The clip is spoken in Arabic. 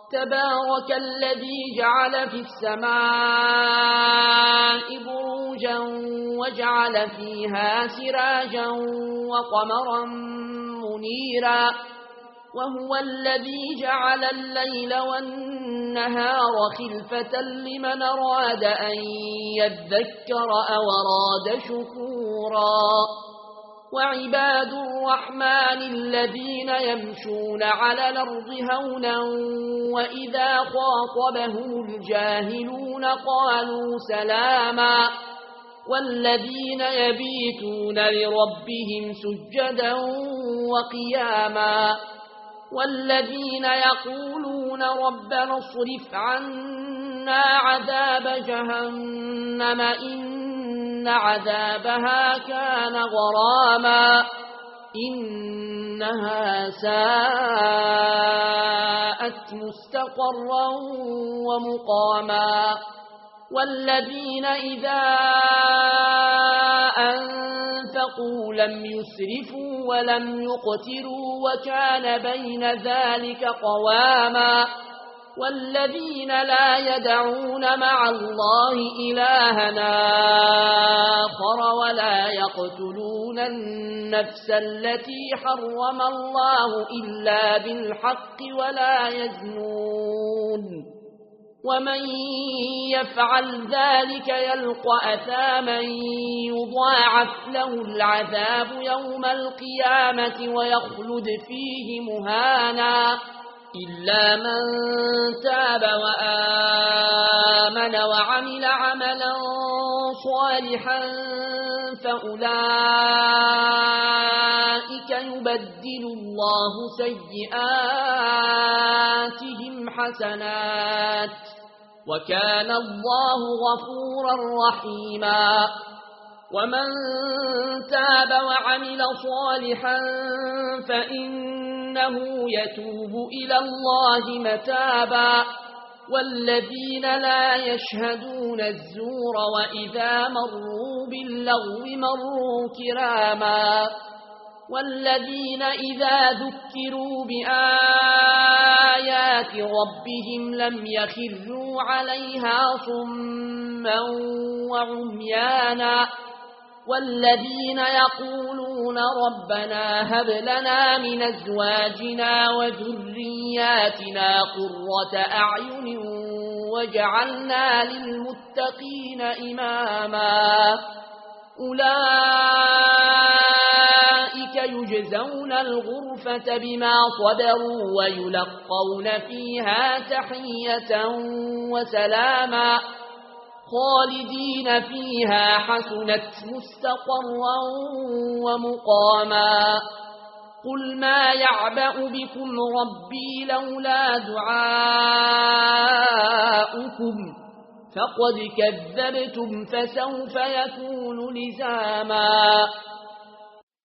تبارك الذي جعل في السماء بروجا وجعل فيها سراجا وقمرا منيرا وهو الذي جعل الليل والنهار خلفة لمن أراد أن يذكر أو أراد شكورا وعباد الرحمن الذين يمشون على الأرض هونا وإذا خاطبهم الجاهلون قالوا سلاما والذين يبيتون لربهم سجدا وقياما والذين يقولون ربنا اصرف عنا عذاب جهنم إن عذابها كان غراما إنها ساءت مستقرا ومقاما والذين إذا أنفقوا لم يسرفوا ولم يقتروا وكان بين ذلك قواما والذين لا يدعون مع الله إلهنا آخر ولا يقتلون النفس التي حرم الله إلا بالحق ولا يزنون ومن يفعل ذلك يلقى أثاما يضاعف له العذاب يوم القيامة ويخلد فيه مهانا إلا من تاب وآمن وعمل عملا صالحا فأولئك يبدل الله سيئاتهم حسنات وكان الله غفورا رحيما ومن تاب وعمل صالحا فإنه يتوب إلى الله متابا والذين لا يشهدون الزور وإذا مروا باللغو مروا كراما والذين إذا ذكروا بآيات ربهم لم يخروا عليها صما وعميانا والذين يقولون ربنا هب لنا من أزواجنا وذرياتنا قرة أعين وجعلنا للمتقين إماما أولئك يجزون الغرفة بما صبروا ويلقون فيها تحية وسلاما خالدين فيها حسنت مستقرا ومقاما قل ما يعبأ بكم ربي لولا دعاؤكم فقد كذبتم فسوف يكون لزاما